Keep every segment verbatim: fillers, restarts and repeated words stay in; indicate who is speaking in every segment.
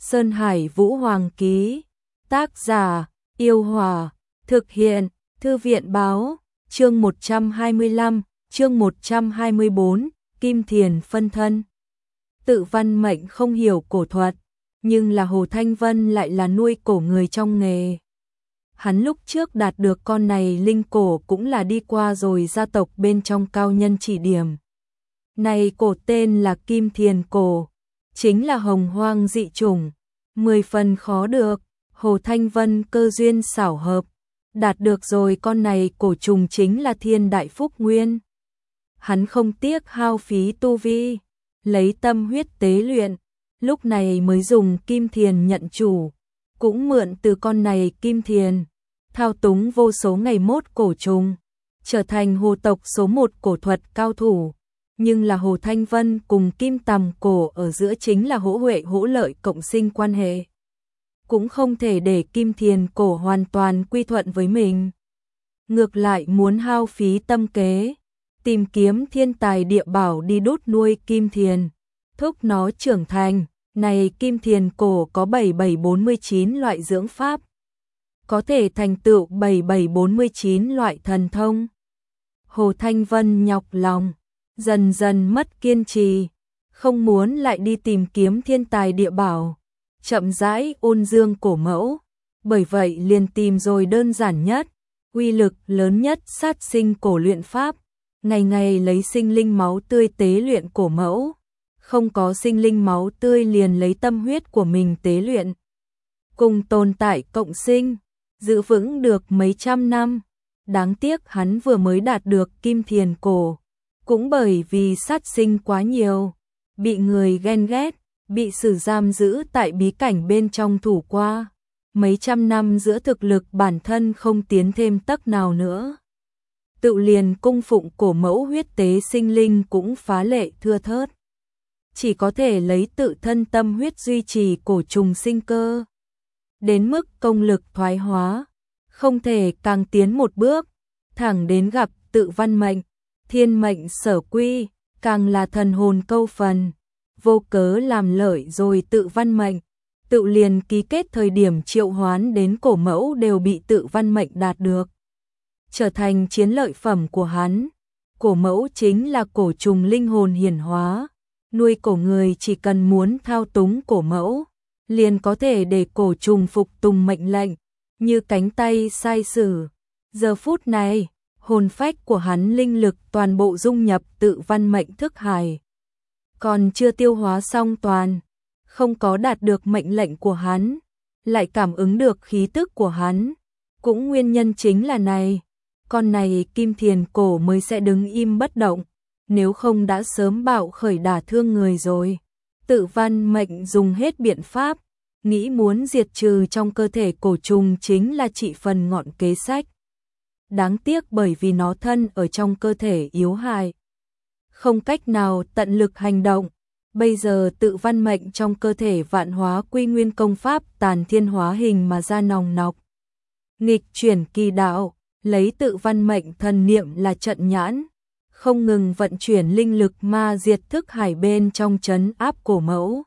Speaker 1: Sơn Hải Vũ Hoàng ký. Tác giả: Yêu Hòa. Thực hiện: Thư viện báo. Chương một trăm hai mươi lăm, chương một trăm hai mươi bốn, Kim Thiền phân thân. Tự Văn Mệnh không hiểu cổ thuật, nhưng là Hồ Thanh Vân lại là nuôi cổ người trong nghề. Hắn lúc trước đạt được con này linh cổ cũng là đi qua rồi gia tộc bên trong cao nhân chỉ điểm. Này cổ tên là Kim Thiền cổ, chính là hồng hoang dị chủng, mười phần khó được. Hồ Thanh Vân cơ duyên xảo hợp, đạt được rồi con này cổ trùng chính là thiên đại phúc nguyên. Hắn không tiếc hao phí tu vi, lấy tâm huyết tế luyện, lúc này mới dùng Kim Thiền nhận chủ, cũng mượn từ con này Kim Thiền, thao túng vô số ngày mốt cổ trùng, trở thành hồ tộc số một cổ thuật cao thủ. Nhưng là Hồ Thanh Vân cùng Kim Tầm cổ ở giữa chính là hỗ huệ hỗ lợi cộng sinh quan hệ. Cũng không thể để Kim Thiền cổ hoàn toàn quy thuận với mình. Ngược lại muốn hao phí tâm kế, tìm kiếm thiên tài địa bảo đi đốt nuôi Kim Thiền, thúc nó trưởng thành. Này Kim Thiền cổ có bảy bảy bốn mươi chín loại dưỡng pháp, có thể thành tựu bảy bảy bốn mươi chín loại thần thông. Hồ Thanh Vân nhọc lòng, dần dần mất kiên trì, không muốn lại đi tìm kiếm thiên tài địa bảo, chậm rãi ôn dương cổ mẫu, bởi vậy liền tìm rồi đơn giản nhất, uy lực lớn nhất sát sinh cổ luyện pháp, ngày ngày lấy sinh linh máu tươi tế luyện cổ mẫu, không có sinh linh máu tươi liền lấy tâm huyết của mình tế luyện. Cùng tồn tại cộng sinh, giữ vững được mấy trăm năm, đáng tiếc hắn vừa mới đạt được Kim Thiền cổ, cũng bởi vì sát sinh quá nhiều, bị người ghen ghét, bị xử giam giữ tại bí cảnh bên trong thủ qua. Mấy trăm năm giữa thực lực bản thân không tiến thêm tấc nào nữa. Tự liền cung phụng cổ mẫu huyết tế sinh linh cũng phá lệ thưa thớt. Chỉ có thể lấy tự thân tâm huyết duy trì cổ trùng sinh cơ. Đến mức công lực thoái hóa, không thể càng tiến một bước, thẳng đến gặp tự văn mệnh, thiên mệnh sở quy, càng là thần hồn câu phần. Vô cớ làm lợi rồi tự văn mệnh, tự liền ký kết thời điểm triệu hoán đến cổ mẫu đều bị tự văn mệnh đạt được, trở thành chiến lợi phẩm của hắn. Cổ mẫu chính là cổ trùng linh hồn hiển hóa, nuôi cổ người chỉ cần muốn thao túng cổ mẫu, liền có thể để cổ trùng phục tùng mệnh lệnh, như cánh tay sai sử. Giờ phút này, hồn phách của hắn linh lực toàn bộ dung nhập tự văn mệnh thức hải, còn chưa tiêu hóa xong toàn, không có đạt được mệnh lệnh của hắn, lại cảm ứng được khí tức của hắn. Cũng nguyên nhân chính là này, con này Kim Thiền cổ mới sẽ đứng im bất động, nếu không đã sớm bạo khởi đả thương người rồi. Tự văn mệnh dùng hết biện pháp, nghĩ muốn diệt trừ trong cơ thể cổ trùng chính là trị phần ngọn kế sách. Đáng tiếc bởi vì nó thân ở trong cơ thể yếu hại, không cách nào tận lực hành động. Bây giờ tự văn mệnh trong cơ thể vạn hóa quy nguyên công pháp tàn thiên hóa hình mà ra nòng nọc. Nghịch chuyển kỳ đạo, lấy tự văn mệnh thần niệm là trận nhãn, không ngừng vận chuyển linh lực ma diệt thức hải bên trong trấn áp cổ mẫu.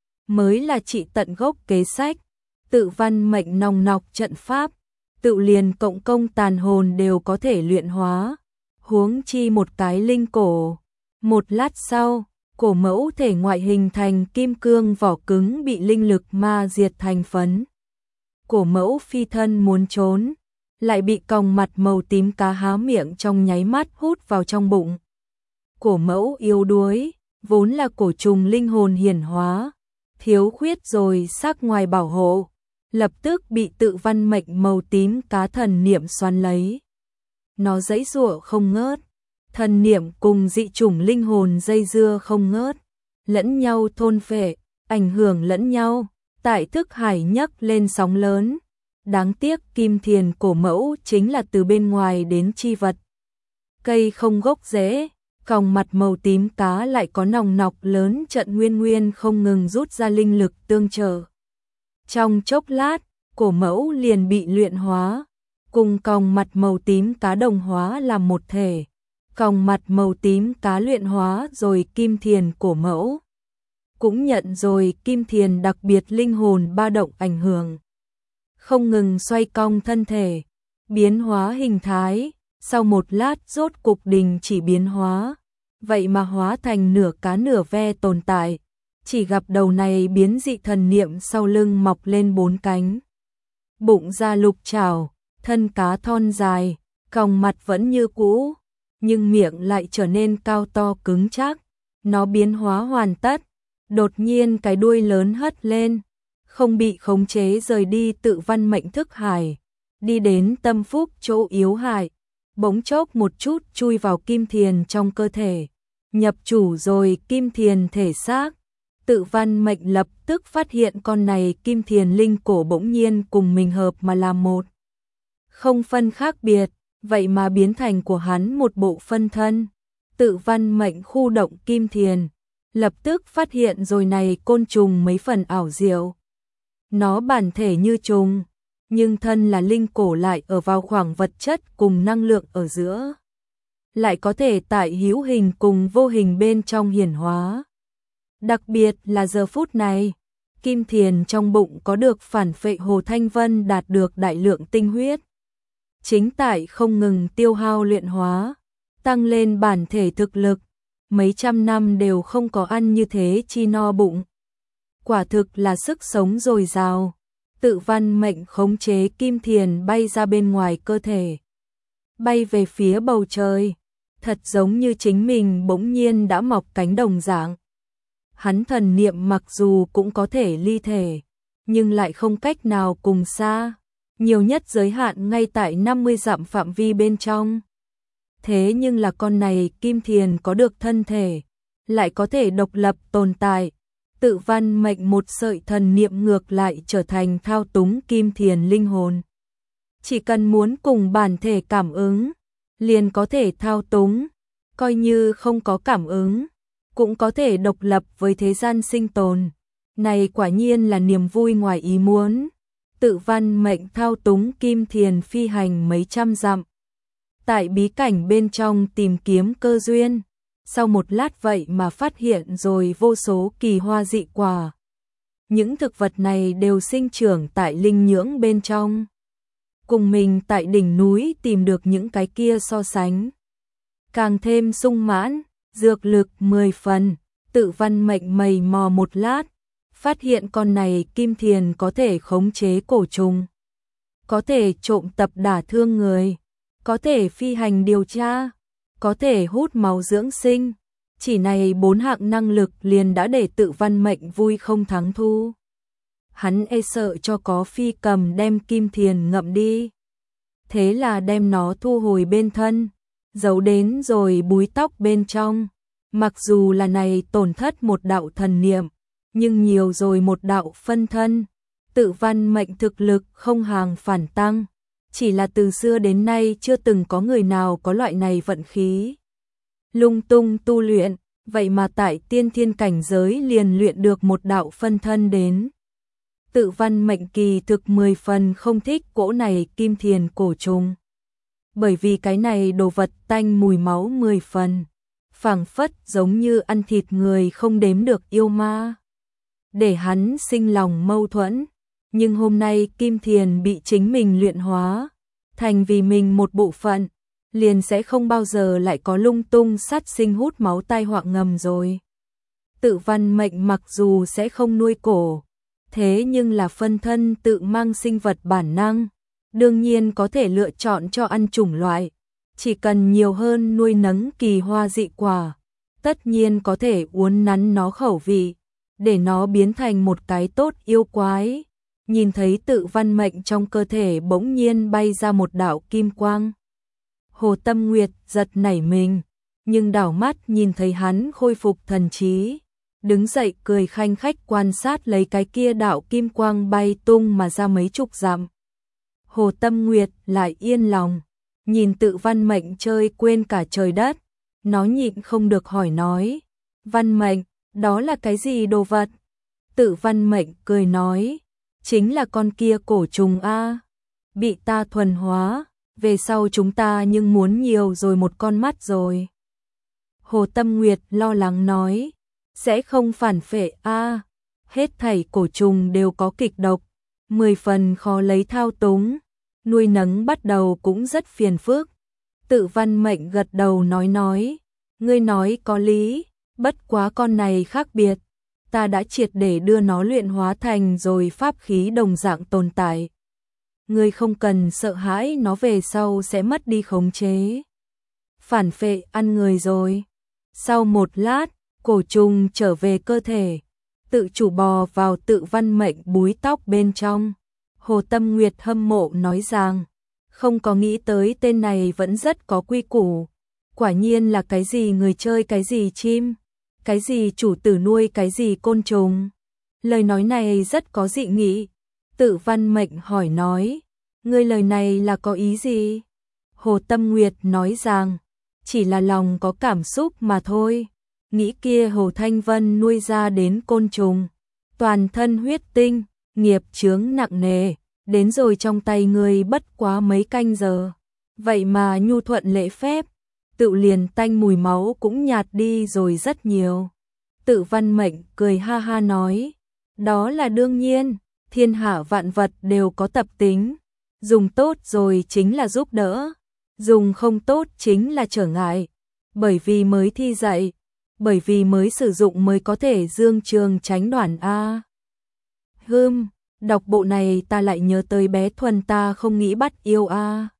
Speaker 1: Mới là trị tận gốc kế sách, tự văn mệnh nòng nọc trận pháp, tự liền cộng công tàn hồn đều có thể luyện hóa, huống chi một cái linh cổ. Một lát sau, cổ mẫu thể ngoại hình thành kim cương vỏ cứng bị linh lực ma diệt thành phấn. Cổ mẫu phi thân muốn trốn, lại bị còng mặt màu tím cá há miệng trong nháy mắt hút vào trong bụng. Cổ mẫu yếu đuối, vốn là cổ trùng linh hồn hiển hóa, thiếu khuyết rồi sắc ngoài bảo hộ, lập tức bị tự văn mệnh màu tím cá thần niệm xoắn lấy. Nó giãy giụa không ngớt, thần niệm cùng dị chủng linh hồn dây dưa không ngớt, lẫn nhau thôn phệ, ảnh hưởng lẫn nhau, tại thức hải nhấc lên sóng lớn. Đáng tiếc Kim Thiền cổ mẫu chính là từ bên ngoài đến chi vật. Cây không gốc rễ, còng mặt màu tím cá lại có nòng nọc lớn trận nguyên nguyên không ngừng rút ra linh lực tương trợ. Trong chốc lát, cổ mẫu liền bị luyện hóa, cùng còng mặt màu tím cá đồng hóa làm một thể. Còng mặt màu tím cá luyện hóa rồi Kim Thiền cổ mẫu. cũng nhận rồi Kim Thiền đặc biệt linh hồn ba động ảnh hưởng. Không ngừng xoay cong thân thể, biến hóa hình thái, sau một lát rốt cục đình chỉ biến hóa, vậy mà hóa thành nửa cá nửa ve tồn tại, chỉ gặp đầu này biến dị thần niệm sau lưng mọc lên bốn cánh. Bụng ra lục chảo, thân cá thon dài, còng mặt vẫn như cũ, nhưng miệng lại trở nên cao to cứng chắc. Nó biến hóa hoàn tất, đột nhiên cái đuôi lớn hất lên, không bị khống chế rời đi tự văn mệnh thức hải, đi đến tâm phúc chỗ yếu hại, bỗng chốc một chút chui vào Kim Thiền trong cơ thể, nhập chủ rồi Kim Thiền thể xác. Tự văn mệnh lập tức phát hiện con này Kim Thiền linh cổ bỗng nhiên cùng mình hợp mà làm một. Không phân khác biệt, vậy mà biến thành của hắn một bộ phân thân. Tự văn mệnh khu động Kim Thiền, lập tức phát hiện rồi này côn trùng mấy phần ảo diệu. Nó bản thể như trùng, nhưng thân là linh cổ lại ở vào khoảng vật chất cùng năng lượng ở giữa. Lại có thể tại hữu hình cùng vô hình bên trong hiển hóa. Đặc biệt là giờ phút này, Kim Thiền trong bụng có được phản phệ Hồ Thanh Vân đạt được đại lượng tinh huyết. Chính tại không ngừng tiêu hao luyện hóa, tăng lên bản thể thực lực, mấy trăm năm đều không có ăn như thế chi no bụng. Quả thực là sức sống dồi dào. Tự văn mệnh khống chế Kim Thiền bay ra bên ngoài cơ thể, bay về phía bầu trời, thật giống như chính mình bỗng nhiên đã mọc cánh đồng dạng. Hắn thần niệm mặc dù cũng có thể ly thể, nhưng lại không cách nào cùng xa, nhiều nhất giới hạn ngay tại năm mươi dặm phạm vi bên trong. Thế nhưng là con này Kim Thiền có được thân thể, lại có thể độc lập tồn tại. Tự văn mệnh một sợi thần niệm ngược lại trở thành thao túng Kim Thiền linh hồn. Chỉ cần muốn cùng bản thể cảm ứng, liền có thể thao túng, coi như không có cảm ứng, cũng có thể độc lập với thế gian sinh tồn. Này quả nhiên là niềm vui ngoài ý muốn. Tự văn mệnh thao túng Kim Thiền phi hành mấy trăm dặm, tại bí cảnh bên trong tìm kiếm cơ duyên. Sau một lát vậy mà phát hiện rồi vô số kỳ hoa dị quả. Những thực vật này đều sinh trưởng tại linh nhưỡng bên trong. Cùng mình tại đỉnh núi tìm được những cái kia so sánh. Càng thêm sung mãn, dược lực mười phần. Tự văn mệnh mày mò một lát, phát hiện con này Kim Thiền có thể khống chế cổ trùng, có thể trộm tập đả thương người, có thể phi hành điều tra, có thể hút máu dưỡng sinh. Chỉ này bốn hạng năng lực liền đã để tự văn mệnh vui không thắng thu. Hắn e sợ cho có phi cầm đem Kim Thiền ngậm đi. Thế là đem nó thu hồi bên thân, giấu đến rồi búi tóc bên trong. Mặc dù là này tổn thất một đạo thần niệm, nhưng nhiều rồi một đạo phân thân. Tự văn mệnh thực lực không hàng phản tăng. Chỉ là từ xưa đến nay chưa từng có người nào có loại này vận khí. Lung tung tu luyện, vậy mà tại tiên thiên cảnh giới liền luyện được một đạo phân thân đến. Tự văn mệnh kỳ thực mười phần không thích cỗ này Kim Thiền cổ trùng. Bởi vì cái này đồ vật tanh mùi máu mười phần, phảng phất giống như ăn thịt người không đếm được yêu ma. Để hắn sinh lòng mâu thuẫn, nhưng hôm nay Kim Thiền bị chính mình luyện hóa, thành vì mình một bộ phận, liền sẽ không bao giờ lại có lung tung sát sinh hút máu tai họa ngầm rồi. Tự văn mệnh mặc dù sẽ không nuôi cổ, thế nhưng là phân thân tự mang sinh vật bản năng, đương nhiên có thể lựa chọn cho ăn chủng loại, chỉ cần nhiều hơn nuôi nấng kỳ hoa dị quả, tất nhiên có thể uốn nắn nó khẩu vị, để nó biến thành một cái tốt yêu quái. Nhìn thấy tự văn mệnh trong cơ thể bỗng nhiên bay ra một đạo kim quang. Hồ Tâm Nguyệt giật nảy mình, nhưng đảo mắt nhìn thấy hắn khôi phục thần trí, đứng dậy cười khanh khách quan sát lấy cái kia đạo kim quang bay tung mà ra mấy chục dặm. Hồ Tâm Nguyệt lại yên lòng, nhìn tự văn mệnh chơi quên cả trời đất, nó nhịn không được hỏi nói, văn mệnh, đó là cái gì đồ vật? Tự văn mệnh cười nói, chính là con kia cổ trùng a, bị ta thuần hóa, về sau chúng ta nhưng muốn nhiều rồi một con mắt rồi. Hồ Tâm Nguyệt lo lắng nói, sẽ không phản phệ a. Hết thảy cổ trùng đều có kịch độc, mười phần khó lấy thao túng, nuôi nấng bắt đầu cũng rất phiền phức. Tự Văn Mệnh gật đầu nói nói, ngươi nói có lý, bất quá con này khác biệt, ta đã triệt để đưa nó luyện hóa thành rồi pháp khí đồng dạng tồn tại. Ngươi không cần sợ hãi nó về sau sẽ mất đi khống chế. Phản phệ ăn người rồi. Sau một lát, cổ trùng trở về cơ thể, tự chủ bò vào Tự Văn Mệnh búi tóc bên trong. Hồ Tâm Nguyệt hâm mộ nói rằng, không có nghĩ tới tên này vẫn rất có quy củ. Quả nhiên là cái gì người chơi cái gì chim, cái gì chủ tử nuôi cái gì côn trùng. Lời nói này rất có dị nghị. Tự Văn Mệnh hỏi nói, ngươi lời này là có ý gì? Hồ Tâm Nguyệt nói rằng, chỉ là lòng có cảm xúc mà thôi. Nghĩ kia Hồ Thanh Vân nuôi ra đến côn trùng, toàn thân huyết tinh, nghiệp chướng nặng nề, đến rồi trong tay ngươi bất quá mấy canh giờ. Vậy mà nhu thuận lễ phép, tự liền tanh mùi máu cũng nhạt đi rồi rất nhiều. Tự Văn Mệnh cười ha ha nói, đó là đương nhiên, thiên hạ vạn vật đều có tập tính, dùng tốt rồi chính là giúp đỡ, dùng không tốt chính là trở ngại, bởi vì mới thi dạy, bởi vì mới sử dụng mới có thể dương trường tránh đoản a. Hừm, đọc bộ này ta lại nhớ tới bé Thuần ta không nghĩ bắt yêu a.